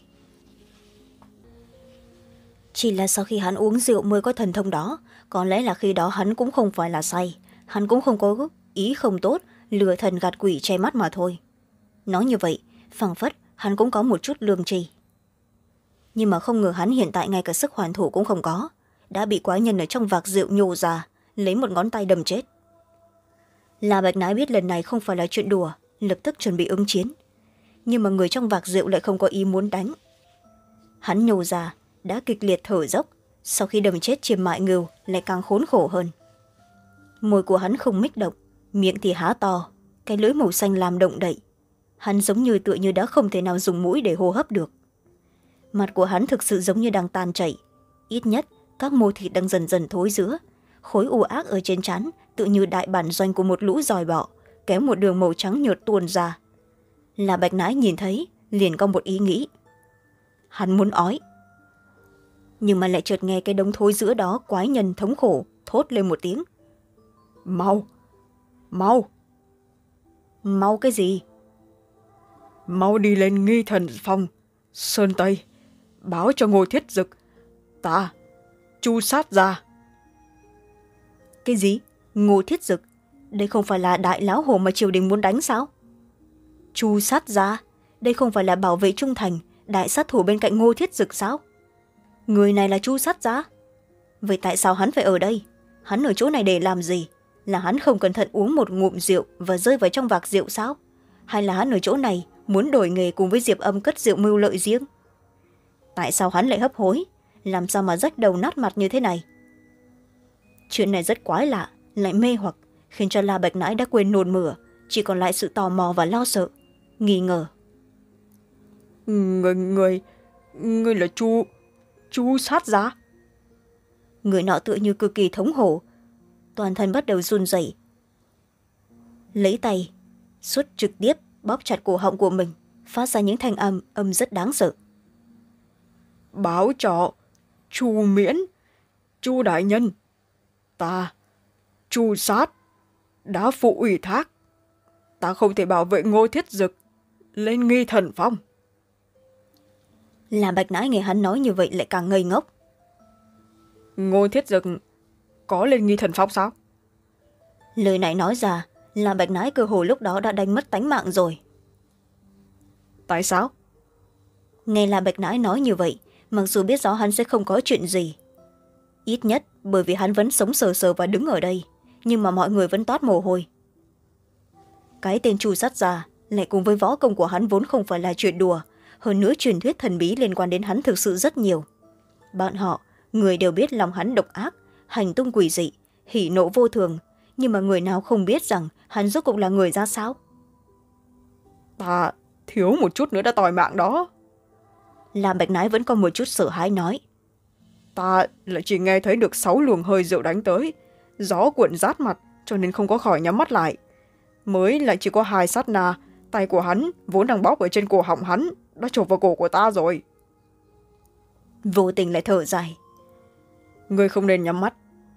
Chỉ là sau khi hắn uống rượu mới có thần thông đó. Có lẽ là khi đó hắn cũng không phải là say, hắn cũng không có ý không tốt, lừa thần gạt quỷ che mắt mà thôi. Nói như vậy, phảng phất hắn cũng có một chút lương tri. Nhưng mà không ngờ hắn hiện tại ngay cả sức hoàn thủ cũng không có, đã bị quái nhân ở trong vạc rượu nhổ ra, lấy một ngón tay đâm chết. La Bạch Nái biết lần này không phải là chuyện đùa, lập tức chuẩn bị ứng chiến. Nhưng mà người trong vạc rượu lại không có ý muốn đánh. Hắn nhổ ra, đã kịch liệt thở dốc, sau khi đâm chết Chiêm Mại Ngưu lại càng khốn khổ hơn. Môi của hắn không mích động, miệng thì há to, cái lưỡi màu xanh làm động đậy. Hắn giống như tựa như đã không thể nào dùng mũi để hô hấp được. Mặt của hắn thực sự giống như đang tan chảy, ít nhất các mô thịt đang dần dần thối rữa. Khối u ác ở trên trán tự như đại bản doanh của một lũ giòi bọ, kéo một đường màu trắng nhợt tuôn ra. Là Bạch Nái nhìn thấy liền có một ý nghĩ. Hắn muốn ói, nhưng mà lại chợt nghe cái đống thối rữa đó quái nhân thống khổ thốt lên một tiếng. Mau, mau. Mau cái gì? Mau đi lên Nghi Thần Phòng, Sơn Tây, báo cho Ngô Thiết Dực, ta, chu sát gia. Cái gì? Ngô Thiết Dực? Đây không phải là đại lão hồ mà triều đình muốn đánh sao? Chu sát gia? Đây không phải là bảo vệ trung thành, đại sát thủ bên cạnh Ngô Thiết Dực sao? Người này là chu sát gia? Vậy tại sao hắn phải ở đây? Hắn ở chỗ này để làm gì? Là hắn không cẩn thận uống một ngụm rượu và rơi vào trong vạc rượu sao? Hay là hắn ở chỗ này muốn đổi nghề cùng với Diệp Âm cất rượu mưu lợi riêng. Tại sao hắn lại hấp hối, làm sao mà rách đầu nát mặt như thế này? Chuyện này rất quái lạ, lại mê hoặc, khiến cho La Bạch Nãi đã quên nôn mửa, chỉ còn lại sự tò mò và lo sợ, nghi ngờ. người người người là chu chu sát giá. Người nọ tựa như cực kỳ thống hổ, toàn thân bắt đầu run rẩy, lấy tay xuất trực tiếp bóp chặt cổ họng của mình, phát ra những thanh âm âm rất đáng sợ. Báo cho chu miễn, chu đại nhân, ta chu sát đã phụ ủy thác, ta không thể bảo vệ Ngô Thiết Dực lên nghi thần phong. Là Bạch Nãi nghe hắn nói như vậy lại càng ngây ngốc. Ngô Thiết Dực có lên nghi thần phong sao? Lời này nói ra là Bạch Nãi cơ hồ lúc đó đã đánh mất tánh mạng rồi. Tại sao? Nghe là Bạch Nãi nói như vậy, mặc dù biết rõ hắn sẽ không có chuyện gì, ít nhất bởi vì hắn vẫn sống sờ sờ và đứng ở đây, nhưng mà mọi người vẫn toát mồ hôi. Cái tên Chu Sát Gia lại cùng với võ công của hắn vốn không phải là chuyện đùa, hơn nữa truyền thuyết thần bí liên quan đến hắn thực sự rất nhiều. Bọn họ người đều biết lòng hắn độc ác, hành tung quỷ dị, hỉ nộ vô thường, nhưng mà người nào không biết rằng hắn rốt cuộc là người ra sao? Ta thiếu một chút nữa đã tòi mạng đó. Làm Bạch Nãi vẫn còn một chút sợ hãi nói. Ta lại chỉ nghe thấy được sáu luồng hơi rượu đánh tới, gió cuộn rát mặt cho nên không có khỏi nhắm mắt lại. Mới lại chỉ có hai sát na, tay của hắn vốn đang bóp ở trên cổ họng hắn đã chộp vào cổ của ta rồi. Vô Tình lại thở dài. Ngươi không nên nhắm mắt.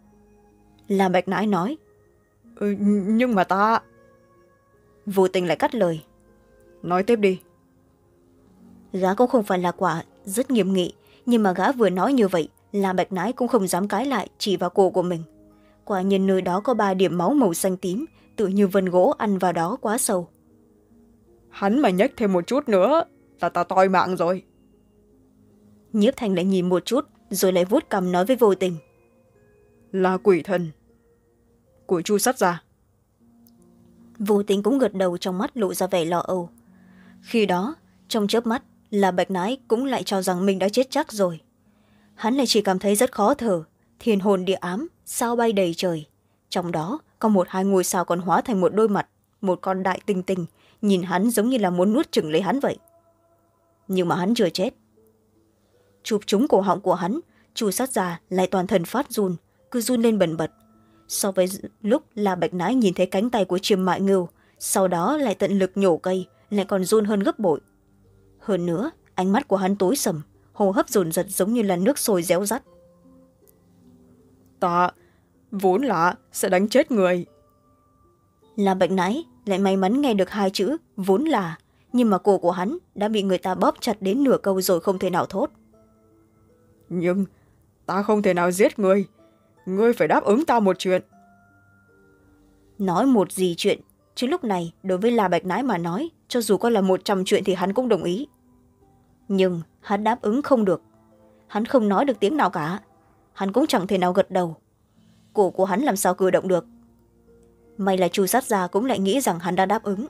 Làm Bạch Nãi nói. Ừ, nhưng mà ta... Vô Tình lại cắt lời. Nói tiếp đi. Gã cũng không phải là quả rất nghiêm nghị, nhưng mà gã vừa nói như vậy, Làm Bạch Nãi cũng không dám cãi lại, chỉ vào cổ của mình. Quả nhiên nơi đó có ba điểm máu màu xanh tím, tự như vân gỗ ăn vào đó quá sâu. Hắn mà nhếch thêm một chút nữa là ta toi mạng rồi. Nhiếp Thanh lại nhìn một chút, rồi lại vuốt cằm nói với Vô Tình. Là quỷ thần của Chu Sát Gia. Vô Tình cũng gật đầu, trong mắt lộ ra vẻ lo âu. Khi đó trong chớp mắt là Bạch Nãi cũng lại cho rằng mình đã chết chắc rồi. Hắn lại chỉ cảm thấy rất khó thở, thiên hồn địa ám, sao bay đầy trời. Trong đó có một hai ngôi sao còn hóa thành một đôi mặt, một con đại tinh tinh, nhìn hắn giống như là muốn nuốt chửng lấy hắn vậy. Nhưng mà hắn chưa chết. Chụp trúng cổ họng của hắn, Chu Sát Gia lại toàn thân phát run, cứ run lên bần bật. So với lúc là Bạch Nãi nhìn thấy cánh tay của Chiêm Mại Ngưu, sau đó lại tận lực nhổ cây, lại còn run hơn gấp bội. Hơn nữa ánh mắt của hắn tối sầm, hô hấp dồn dập giống như là nước sôi réo rắt. Ta vốn là sẽ đánh chết người. Là Bạch Nãi lại may mắn nghe được hai chữ vốn là, nhưng mà cổ của hắn đã bị người ta bóp chặt đến nửa câu rồi không thể nào thốt. Nhưng ta không thể nào giết người, ngươi phải đáp ứng ta một chuyện. Nói một gì chuyện, chứ lúc này đối với La Bạch Nãi mà nói, cho dù có là một trăm chuyện thì hắn cũng đồng ý. Nhưng hắn đáp ứng không được. Hắn không nói được tiếng nào cả, hắn cũng chẳng thể nào gật đầu. Cổ của hắn làm sao cử động được. May là Chu Sát Gia cũng lại nghĩ rằng hắn đã đáp ứng.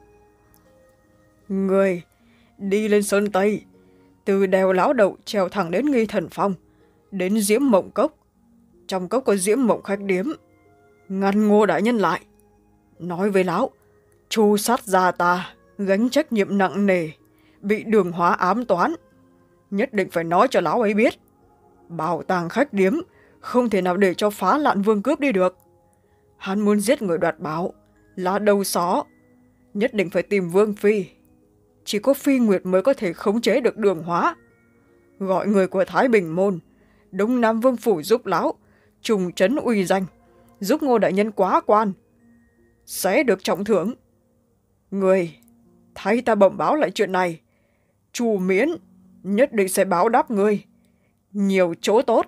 Người đi lên Sơn Tây, từ đèo Lão Đậu trèo thẳng đến Nghi Thần Phong, đến Diễm Mộng Cốc. Trong cốc có Diễm Mộng khách điếm, ngăn Ngô đại nhân lại, nói với lão Chu Sát Gia ta gánh trách nhiệm nặng nề, bị Đường Hóa ám toán, nhất định phải nói cho lão ấy biết bảo tàng khách điếm không thể nào để cho Phá Lạn Vương cướp đi được. Hắn muốn giết người đoạt bảo là đầu só, nhất định phải tìm Vương Phi. Chỉ có Phi Nguyệt mới có thể khống chế được Đường Hóa. Gọi người của Thái Bình Môn, Đông Nam Vương Phủ giúp lão trùng trấn uy danh, giúp Ngô đại nhân quá quan, sẽ được trọng thưởng. Người thay ta bẩm báo lại chuyện này, Chu Miễn nhất định sẽ báo đáp người nhiều chỗ tốt.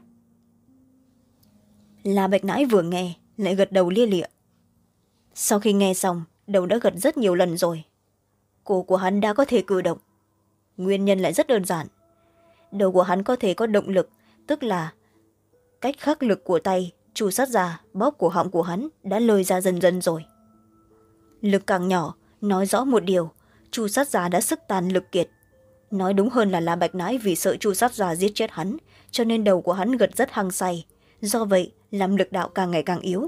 La Bạch Nãi vừa nghe lại gật đầu lia lịa. Sau khi nghe xong, đầu đã gật rất nhiều lần rồi. Cổ của hắn đã có thể cử động. Nguyên nhân lại rất đơn giản. Đầu của hắn có thể có động lực, tức là cách khắc lực của tay Chu Sát Gia bóp cổ họng của hắn đã lơi ra dần dần rồi. Lực càng nhỏ nói rõ một điều, chu sát già đã sức tàn lực kiệt. Nói đúng hơn là La Bạch Nãi vì sợ chu sát già giết chết hắn, cho nên đầu của hắn gật rất hăng say, do vậy làm lực đạo càng ngày càng yếu.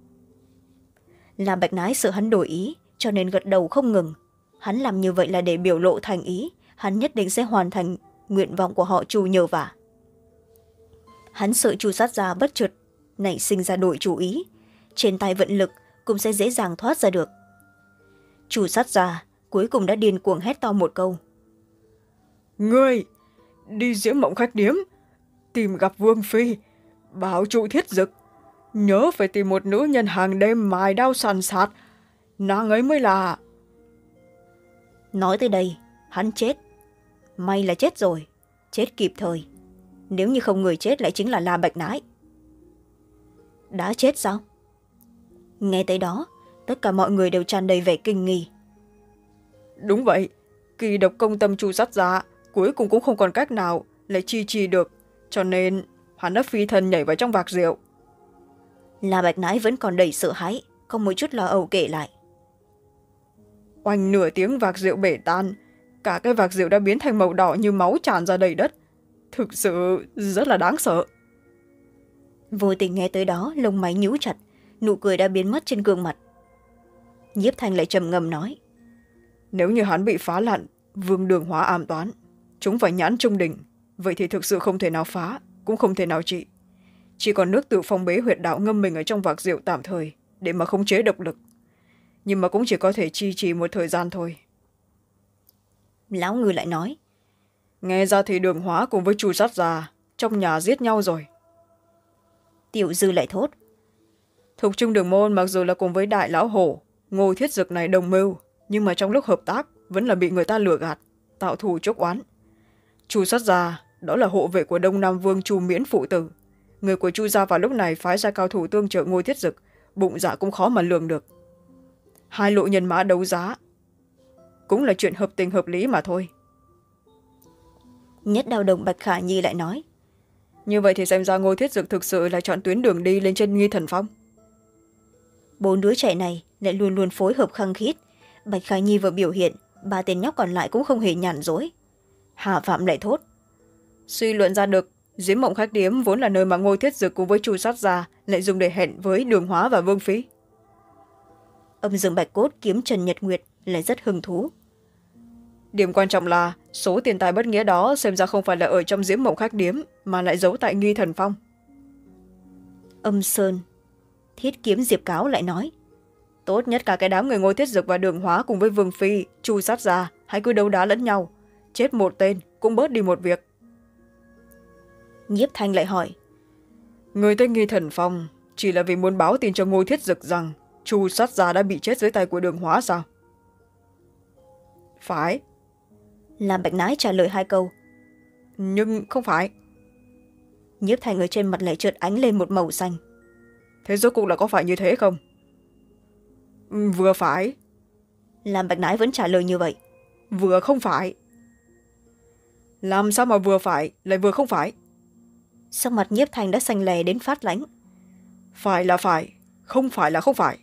La Bạch Nãi sợ hắn đổi ý, cho nên gật đầu không ngừng. Hắn làm như vậy là để biểu lộ thành ý, hắn nhất định sẽ hoàn thành nguyện vọng của họ Chu nhờ vả. Hắn sợ chu sát già bất chợt nảy sinh ra đổi chủ ý, trên tay vận lực cũng sẽ dễ dàng thoát ra được. Chu sát già cuối cùng đã điên cuồng hét to một câu: ngươi đi Diễm Mộng Khách Điếm tìm gặp Vương Phi, bảo trụ Thiết Dực nhớ phải tìm một nữ nhân hàng đêm mài đao sàn sạt, nàng ấy mới là. Nói tới đây hắn chết. May là chết rồi, chết kịp thời. Nếu như không, người chết lại chính là La Bạch Nãi. Đã chết sao? Nghe tới đó, tất cả mọi người đều tràn đầy vẻ kinh nghi. Đúng vậy, kỳ độc công tâm chu sát già cuối cùng cũng không còn cách nào lại chi trì được, cho nên hắn đã phi thân nhảy vào trong vạc rượu. La Bạch Nãi vẫn còn đầy sợ hãi, không một chút lo âu kể lại. Oanh nửa tiếng vạc rượu bể tan, cả cái vạc rượu đã biến thành màu đỏ như máu tràn ra đầy đất. Thực sự rất là đáng sợ. Vô tình nghe tới đó, lông mày nhíu chặt, nụ cười đã biến mất trên gương mặt. Nhiếp Thanh lại trầm ngâm nói: nếu như hắn bị phá lặn, vương đường hóa ám toán, chúng phải nhãn trung đỉnh, vậy thì thực sự không thể nào phá, cũng không thể nào trị. Chỉ còn nước tự phong bế huyệt đạo ngâm mình ở trong vạc rượu tạm thời để mà khống chế độc lực, nhưng mà cũng chỉ có thể chi trì một thời gian thôi. Lão Ngư lại nói: nghe ra thì Đường Hóa cùng với chu sát già trong nhà giết nhau rồi. Tiểu Dư lại thốt: Thục Trung Đường Môn mặc dù là cùng với Đại Lão Hổ, Ngô Thiết Dực này đồng mưu, nhưng mà trong lúc hợp tác vẫn là bị người ta lừa gạt, tạo thù chốc oán. Chu sát già đó là hộ vệ của Đông Nam Vương Chu Miễn phụ tử, người của Chu gia vào lúc này phái ra cao thủ tương trợ Ngô Thiết Dực, bụng dạ cũng khó mà lường được. Hai lộ nhân mã đấu giá cũng là chuyện hợp tình hợp lý mà thôi. Nhất Đao Đồng Bạch Khả Nhi lại nói: như vậy thì xem ra Ngô Thiết Dực thực sự là chọn tuyến đường đi lên trên Nghi Thần Phong. Bốn đứa trẻ này lại luôn luôn phối hợp khăng khít. Bạch Khả Nhi vừa biểu hiện, ba tên nhóc còn lại cũng không hề nhàn dối. Hà Phạm lại thốt: suy luận ra được, Diễm Mộng Khách Điếm vốn là nơi mà Ngô Thiết Dực cùng với chu sát già lại dùng để hẹn với Đường Hóa và Vương Phi. Âm Dương Bạch Cốt kiếm Trần Nhật Nguyệt lại rất hứng thú. Điểm quan trọng là số tiền tài bất nghĩa đó xem ra không phải là ở trong Diễm Mộng Khách Điếm, mà lại giấu tại Nghi Thần Phong. Âm Sơn Thiết kiếm Diệp Cáo lại nói: tốt nhất cả cái đám người Ngô Thiết Dực và Đường Hóa cùng với Vương Phi, chu sát già hãy cứ đấu đá lẫn nhau, chết một tên cũng bớt đi một việc. Nhiếp Thanh lại hỏi: người tới Nghi Thần Phong chỉ là vì muốn báo tin cho Ngô Thiết Dực rằng chu sát già đã bị chết dưới tay của Đường Hóa sao? Phải. Lam Bạch Nãi trả lời hai câu. Nhưng không phải. Nhiếp Thanh ở trên mặt lại chợt ánh lên một màu xanh. Thế rốt cuộc là có phải như thế không? Vừa phải. Lam Bạch Nãi vẫn trả lời như vậy. Vừa không phải. Làm sao mà vừa phải lại vừa không phải? Sắc mặt Nhiếp Thanh đã xanh lè đến phát lãnh. Phải là phải, không phải là không phải.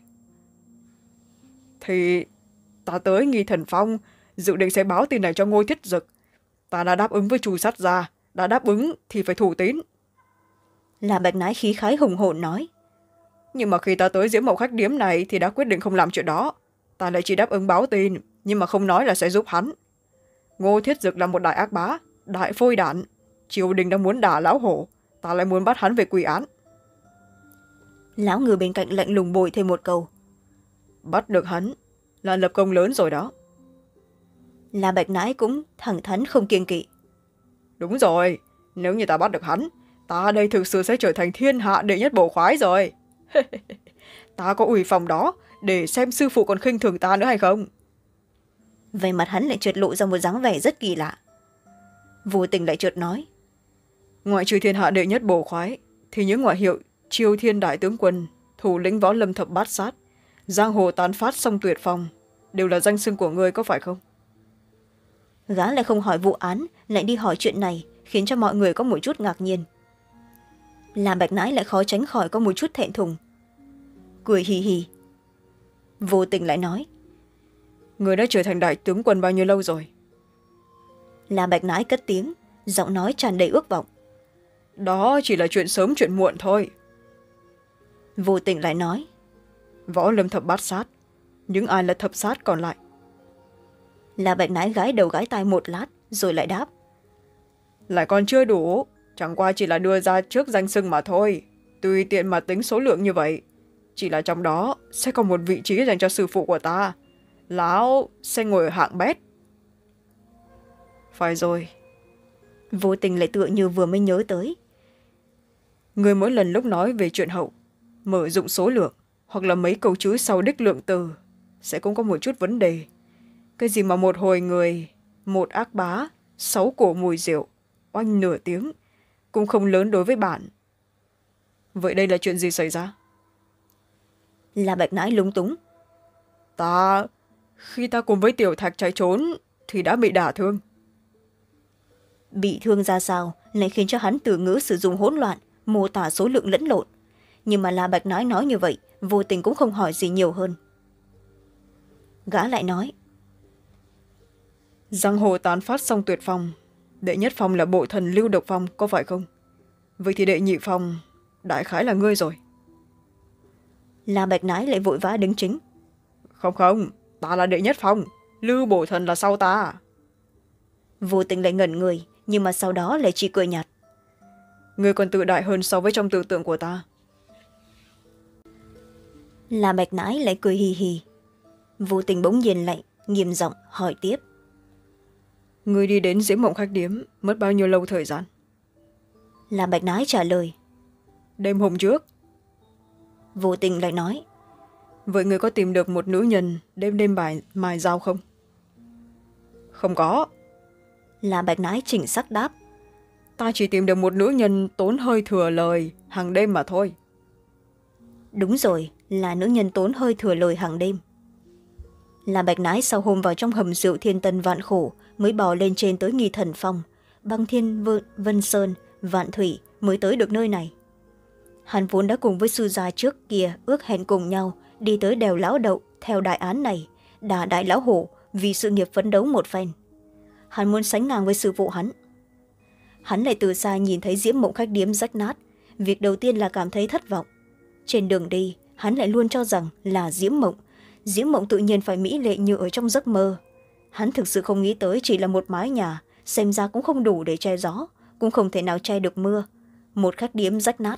Thì ta tới Nghi Thần Phong dự định sẽ báo tin này cho Ngô Thiết Dực. Ta đã đáp ứng với chu sát gia, đã đáp ứng thì phải thủ tín. Là Bạch Nãi khí khái hùng hồn nói: nhưng mà khi ta tới Diễm Mộng Khách Điếm này thì đã quyết định không làm chuyện đó. Ta lại chỉ đáp ứng báo tin, nhưng mà không nói là sẽ giúp hắn. Ngô Thiết Dực là một đại ác bá, đại phôi đản. Triều đình đang muốn đả Lão Hổ, ta lại muốn bắt hắn về quy án. Lão Ngư bên cạnh lạnh lùng bồi thêm một câu: bắt được hắn là lập công lớn rồi đó. Là Bạch Nãi cũng thẳng thắn không kiêng kỵ: đúng rồi, nếu như ta bắt được hắn, ta đây thực sự sẽ trở thành thiên hạ đệ nhất bổ khoái rồi. Ta có ủy phòng đó để xem sư phụ còn khinh thường ta nữa hay không. Về mặt hắn lại chợt lộ ra một dáng vẻ rất kỳ lạ. Vô tình lại chợt nói: ngoại trừ thiên hạ đệ nhất bổ khoái thì những ngoại hiệu Chiêu Thiên Đại Tướng Quân, thủ lĩnh võ lâm thập bát sát, giang hồ tán phát song tuyệt phòng đều là danh xưng của ngươi có phải không? Gã lại không hỏi vụ án, lại đi hỏi chuyện này, khiến cho mọi người có một chút ngạc nhiên. Làm Bạch Nãi lại khó tránh khỏi có một chút thẹn thùng, cười hì hì. Vô tình lại nói: người đã trở thành đại tướng quân bao nhiêu lâu rồi? La Bạch Nãi cất tiếng, giọng nói tràn đầy ước vọng. Đó chỉ là chuyện sớm chuyện muộn thôi. Vô Tình lại nói. Võ lâm thập bát sát, những ai là thập sát còn lại? La Bạch Nãi gãi đầu gãi tai một lát rồi lại đáp. Lại còn chưa đủ, chẳng qua chỉ là đưa ra trước danh xưng mà thôi, tùy tiện mà tính số lượng như vậy. Chỉ là trong đó sẽ có một vị trí dành cho sư phụ của ta, lão sẽ ngồi ở hạng bét. Phải rồi. Vô Tình lại tựa như vừa mới nhớ tới. Người mỗi lần lúc nói về chuyện hậu, mở dụng số lượng hoặc là mấy câu chữ sau đích lượng từ sẽ cũng có một chút vấn đề. Cái gì mà một hồi người, một ác bá, sáu cổ mùi rượu, oanh nửa tiếng, cũng không lớn đối với bạn. Vậy đây là chuyện gì xảy ra? La Bạch Nãi lúng túng. Ta, khi ta cùng với Tiểu Thạch chạy trốn thì đã bị đả thương. Bị thương ra sao lại khiến cho hắn từ ngữ sử dụng hỗn loạn, mô tả số lượng lẫn lộn. Nhưng mà La Bạch Nãi nói như vậy, Vô Tình cũng không hỏi gì nhiều hơn. Gã lại nói. Giang hồ tán phát xong tuyệt phong, đệ nhất phong là bộ thần Lưu Độc Phong, có phải không? Vậy thì đệ nhị phong đại khái là ngươi rồi. La Bạch Nãi lại vội vã đứng chính. Không không, ta là đệ nhất phong, Lưu Bộ Thần là sau ta. Vô Tình lại ngẩn người, nhưng mà sau đó lại chỉ cười nhạt. Ngươi còn tự đại hơn so với trong tưởng tượng của ta. La Bạch Nãi lại cười hì hì. Vô Tình bỗng nhiên lại nghiêm giọng hỏi tiếp. Ngươi đi đến Diễm Mộng khách điếm mất bao nhiêu lâu thời gian? La Bạch Nãi trả lời. Đêm hôm trước. Vô Tình lại nói. Vậy ngươi có tìm được một nữ nhân đêm đêm bài mài dao không? Không có. La Bạch Nãi chỉnh sắc đáp. Ta chỉ tìm được một nữ nhân tốn hơi thừa lời hàng đêm mà thôi. Đúng rồi, là nữ nhân tốn hơi thừa lời hàng đêm. La Bạch Nãi sau hôm vào trong hầm rượu thiên tân vạn khổ mới bò lên trên tới Nghi Thần Phong, băng thiên vân, vân sơn, vạn thủy mới tới được nơi này. Hắn vốn đã cùng với sư gia trước kia ước hẹn cùng nhau đi tới đèo Lão Đậu theo đại án này, đả đại lão hổ vì sự nghiệp phấn đấu một phen. Hắn muốn sánh ngang với sư phụ hắn. Hắn lại từ xa nhìn thấy Diễm Mộng khách điếm rách nát, việc đầu tiên là cảm thấy thất vọng. Trên đường đi hắn lại luôn cho rằng là Diễm Mộng, Diễm Mộng tự nhiên phải mỹ lệ như ở trong giấc mơ. Hắn thực sự không nghĩ tới chỉ là một mái nhà, xem ra cũng không đủ để che gió, cũng không thể nào che được mưa. Một khách điếm rách nát.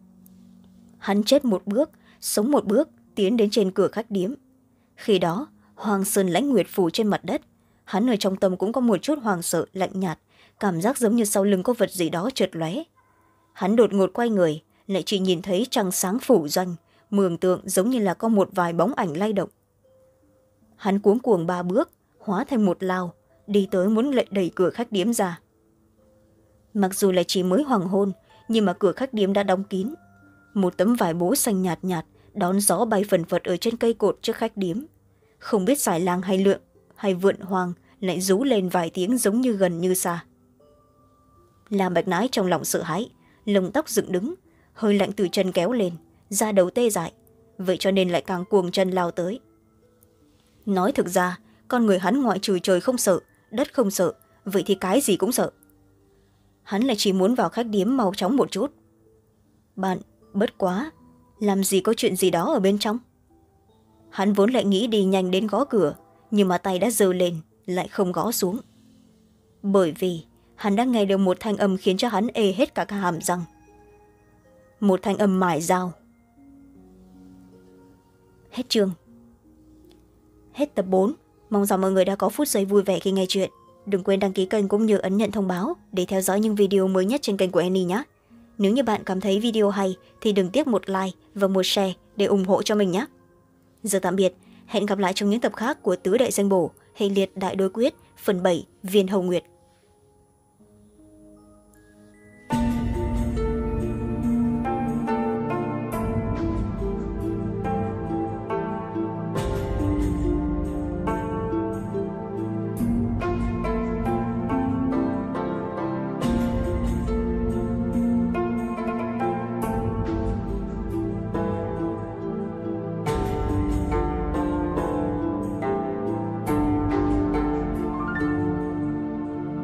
Hắn chết một bước, sống một bước, tiến đến trên cửa khách điếm. Khi đó Hoàng Sơn Lãnh Nguyệt phủ trên mặt đất. Hắn ở trong tâm cũng có một chút hoàng sợ, lạnh nhạt, cảm giác giống như sau lưng có vật gì đó chợt lóe. Hắn đột ngột quay người, lại chỉ nhìn thấy trăng sáng phủ doanh, mường tượng giống như là có một vài bóng ảnh lay động. Hắn cuống cuồng ba bước, hóa thành một lao, đi tới muốn lệ đẩy cửa khách điếm ra. Mặc dù là chỉ mới hoàng hôn, nhưng mà cửa khách điếm đã đóng kín. Một tấm vải bố xanh nhạt nhạt đón gió bay phần phật ở trên cây cột trước khách điếm. Không biết xài lang hay lượn hay vượn hoàng lại rú lên vài tiếng giống như gần như xa. Lam Bạch Nãi trong lòng sợ hãi, lông tóc dựng đứng, hơi lạnh từ chân kéo lên, da đầu tê dại, vậy cho nên lại càng cuồng chân lao tới. Nói thực ra con người hắn ngoại trừ trời không sợ, đất không sợ, vậy thì cái gì cũng sợ. Hắn lại chỉ muốn vào khách điếm mau chóng một chút. Bạn, bất quá, làm gì có chuyện gì đó ở bên trong. Hắn vốn lại nghĩ đi nhanh đến gõ cửa, nhưng mà tay đã giơ lên, lại không gõ xuống. Bởi vì hắn đã nghe được một thanh âm khiến cho hắn ê hết cả, cả hàm răng. Một thanh âm mài dao. Hết chương. Hết tập bốn. Mong rằng mọi người đã có phút giây vui vẻ khi nghe chuyện. Đừng quên đăng ký kênh cũng như ấn nhận thông báo để theo dõi những video mới nhất trên kênh của Annie nhé. Nếu như bạn cảm thấy video hay thì đừng tiếc một like và một share để ủng hộ cho mình nhé. Giờ tạm biệt, hẹn gặp lại trong những tập khác của Tứ Đại Danh Bổ, hệ liệt Đại Đối Quyết, phần bảy Viên Hồng Nguyệt.